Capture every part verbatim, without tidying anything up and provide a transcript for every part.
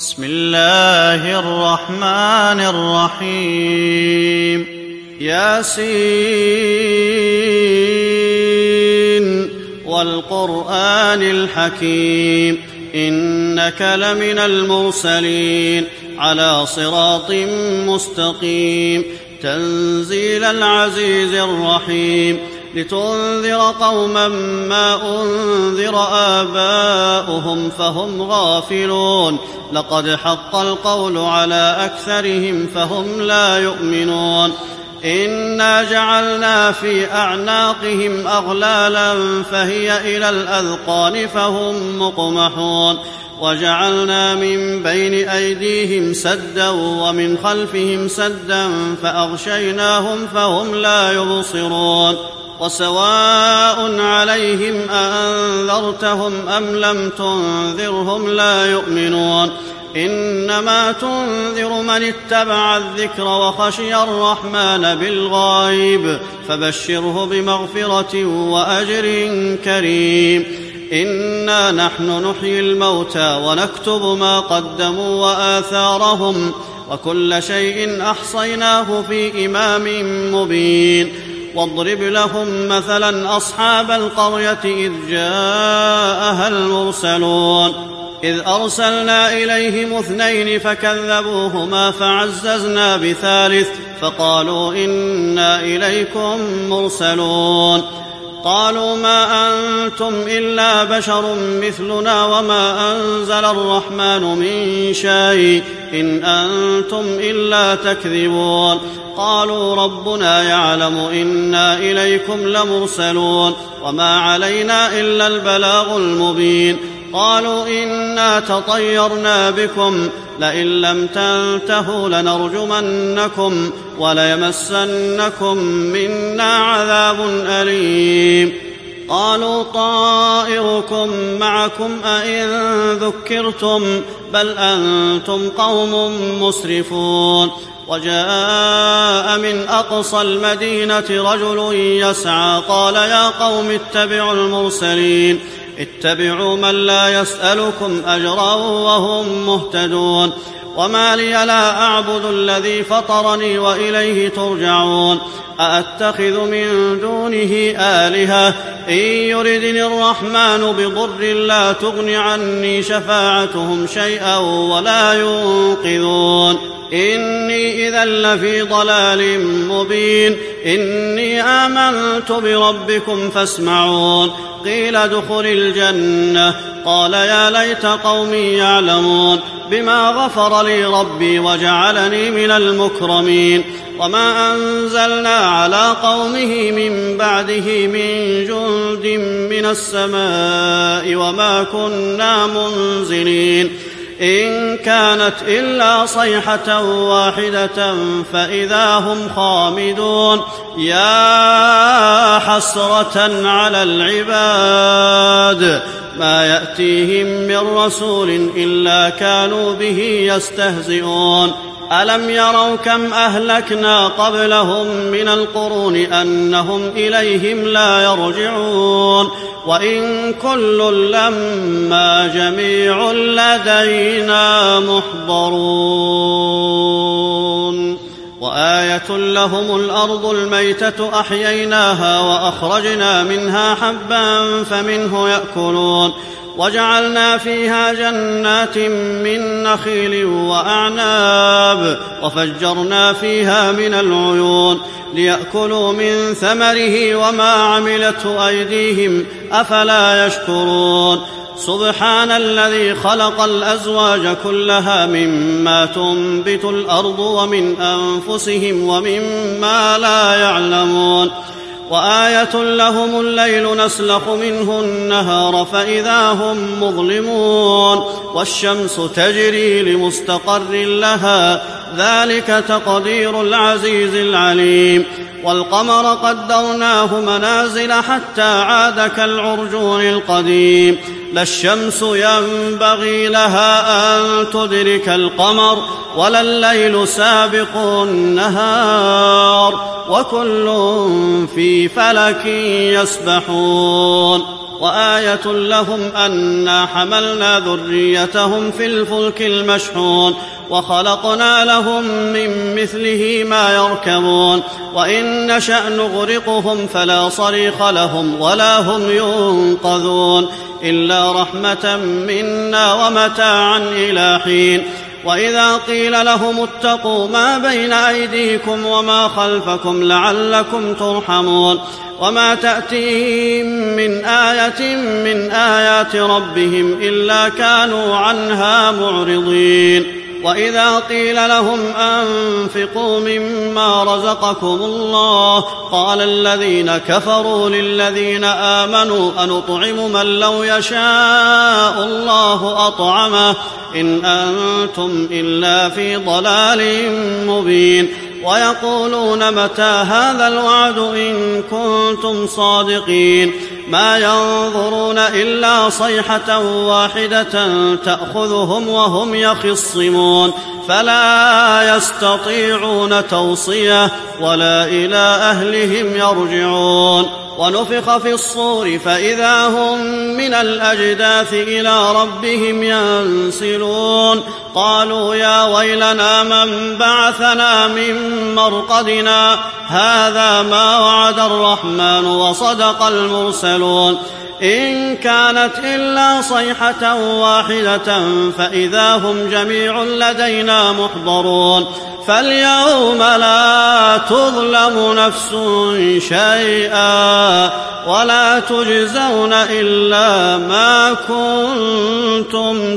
بسم الله الرحمن الرحيم ياسين والقرآن الحكيم إنك لمن المرسلين على صراط مستقيم تنزيل العزيز الرحيم لتنذر قوما ما أنذر آباؤهم فهم غافلون لقد حق القول على أكثرهم فهم لا يؤمنون إنا جعلنا في أعناقهم أغلالا فهي إلى الأذقان فهم مقمحون وجعلنا من بين أيديهم سدا ومن خلفهم سدا فأغشيناهم فهم لا يبصرون وسواء عليهم أأنذرتهم أم لم تنذرهم لا يؤمنون إنما تنذر من اتبع الذكر وخشي الرحمن بالغيب فبشره بمغفرة وأجر كريم إنا نحن نحيي الموتى ونكتب ما قدموا وآثارهم وكل شيء أحصيناه في إمام مبين واضرب لهم مثلا أصحاب القرية إذ جاءها المرسلون إذ أرسلنا إليهم اثنين فكذبوهما فعززنا بثالث فقالوا إنا إليكم مرسلون قالوا ما أنتم إلا بشر مثلنا وما أنزل الرحمن من شيء إن أنتم إلا تكذبون قالوا ربنا يعلم إنا إليكم لمرسلون وما علينا إلا البلاغ المبين قالوا إنا تطيرنا بكم لئن لم تنتهوا لنرجمنكم وليمسنكم منا عذاب أليم قالوا طائركم معكم أئن ذكرتم بل أنتم قوم مسرفون وجاء من أقصى المدينة رجل يسعى قال يا قوم اتبعوا المرسلين اتبعوا من لا يسألكم أجرا وهم مهتدون وما لي لا أعبد الذي فطرني وإليه ترجعون أأتخذ من دونه آلهة إن يردني الرحمن بضر لا تغن عني شفاعتهم شيئا ولا ينقذون إني إذا لفي ضلال مبين إني آمنت بربكم فاسمعون قيل ادخل الجنة قال يا ليت قومي يعلمون بما غفر لي ربي وجعلني من المكرمين وما أنزلنا على قومه من بعده من جند من السماء وما كنا منزلين إن كانت إلا صيحة واحدة فإذا هم خامدون يا حسرة على العباد ما يأتيهم من رسول إلا كانوا به يستهزئون ألم يروا كم أهلكنا قبلهم من القرون أنهم إليهم لا يرجعون وإن كل لما جميع لدينا محضرون وآية لهم الأرض الميتة أحييناها وأخرجنا منها حبا فمنه يأكلون وجعلنا فيها جنات من نخيل وأعناب وفجرنا فيها من العيون ليأكلوا من ثمره وما عملته أيديهم أفلا يشكرون سبحان الذي خلق الأزواج كلها مما تنبت الأرض ومن أنفسهم ومما لا يعلمون وآية لهم الليل نسلخ منه النهار فإذا هم مظلمون والشمس تجري لمستقر لها ذلك تقدير العزيز العليم والقمر قدرناه منازل حتى عاد كالعرجون القديم لا الشمس ينبغي لها أن تدرك القمر ولا الليل سابق النهار وكل في فلك يسبحون وآية لهم أنا حملنا ذريتهم في الفلك المشحون وخلقنا لهم من مثله ما يركبون وإن نشأ نغرقهم فلا صريخ لهم ولا هم ينقذون إلا رحمة منا ومتاعا إلى حين. وإذا قيل لهم اتقوا ما بين أيديكم وما خلفكم لعلكم ترحمون وما تأتيهم من آية من آيات ربهم إلا كانوا عنها معرضين. وإذا قيل لهم أنفقوا مما رزقكم الله قال الذين كفروا للذين آمنوا أنطعم من لو يشاء الله أطعمه إن أنتم إلا في ضلال مبين. ويقولون متى هذا الوعد إن كنتم صادقين ما ينظرون إلا صيحة واحدة تأخذهم وهم يخصمون فلا يستطيعون توصية ولا إلى أهلهم يرجعون. ونفخ في الصور فإذا هم من الأجداث إلى ربهم ينسلون قالوا يا ويلنا من بعثنا من مرقدنا هذا ما وعد الرحمن وصدق المرسلون إن كانت إلا صيحة واحدة فإذا هم جميع لدينا محضرون فاليوم لا تظلم نفس شيئا ولا تجزون إلا ما كنتم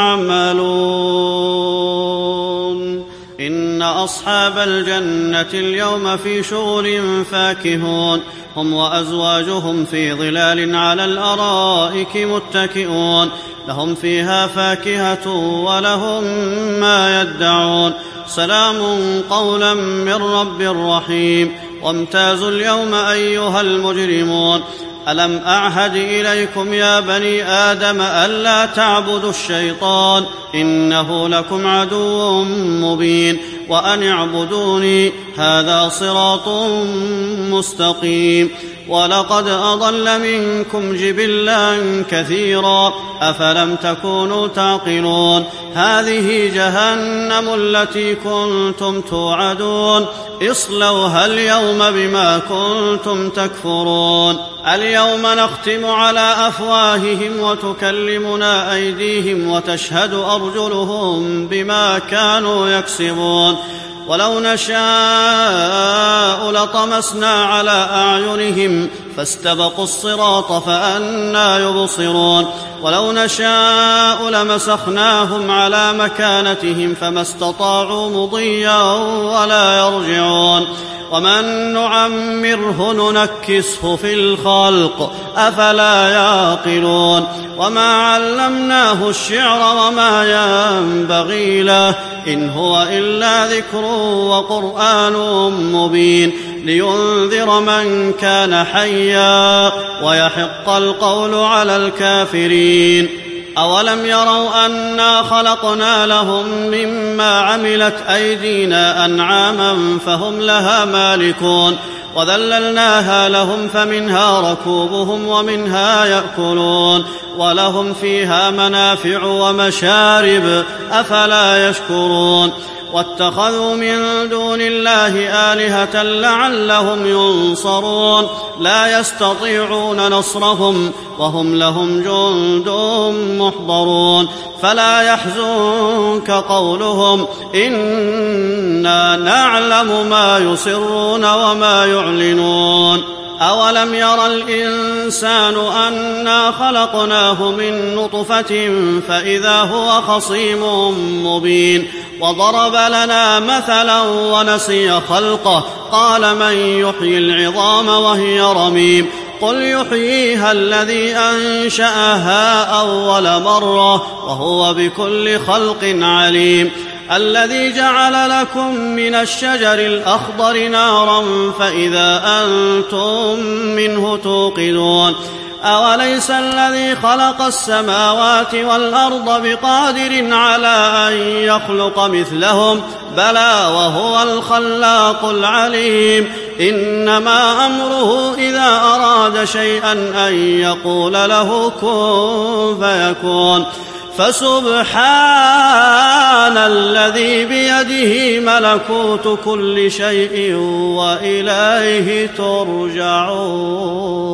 تعملون. إن أصحاب الجنة اليوم في شغل فاكهون هم وأزواجهم في ظلال على الأرائك متكئون لهم فيها فاكهة ولهم ما يدعون سلام قولا من رب رحيم. وامتازوا اليوم أيها المجرمون ألم أعهد إليكم يا بني آدم ألا تعبدوا الشيطان إنه لكم عدو مبين وأن اعبدوني هذا صراط مستقيم. ولقد أضل منكم جبلا كثيرا أفلم تكونوا تعقلون هذه جهنم التي كنتم توعدون اصلوها اليوم بما كنتم تكفرون. اليوم نختم على أفواههم وتكلمنا أيديهم وتشهد أرجلهم بما كانوا يكسبون ولو نشاء لطمسنا على أعينهم فاستبقوا الصراط فأنى يبصرون ولو نشاء لمسخناهم على مكانتهم فما استطاعوا مضيا ولا يرجعون ومن نعمره ننكسه في الخلق أفلا يعقلون وما علمناه الشعر وما ينبغي له إن هو إلا ذكر وقرآن مبين لينذر من كان حيا ويحق القول على الكافرين. أولم يروا أنا خلقنا لهم مما عملت أيدينا أنعاما فهم لها مالكون وذللناها لهم فمنها ركوبهم ومنها يأكلون ولهم فيها منافع ومشارب أفلا يشكرون. واتخذوا من دون الله آلهة لعلهم ينصرون لا يستطيعون نصرهم وهم لهم جند محضرون فلا يحزنك قولهم إنا نعلم ما يسرون وما يعلنون. أولم ير الإنسان أنا خلقناه من نطفة فإذا هو خصيم مبين وضرب لنا مثلا ونسي خلقه قال من يحيي العظام وهي رميم قل يحييها الذي أنشأها أول مرة وهو بكل خلق عليم الذي جعل لكم من الشجر الأخضر نارا فإذا أنتم منه توقدون أوليس الذي خلق السماوات والأرض بقادر على أن يخلق مثلهم بلى وهو الخلاق العليم إنما أمره إذا أراد شيئا أن يقول له كن فيكون فسبحان الذي بيده ملكوت كل شيء وإليه ترجعون.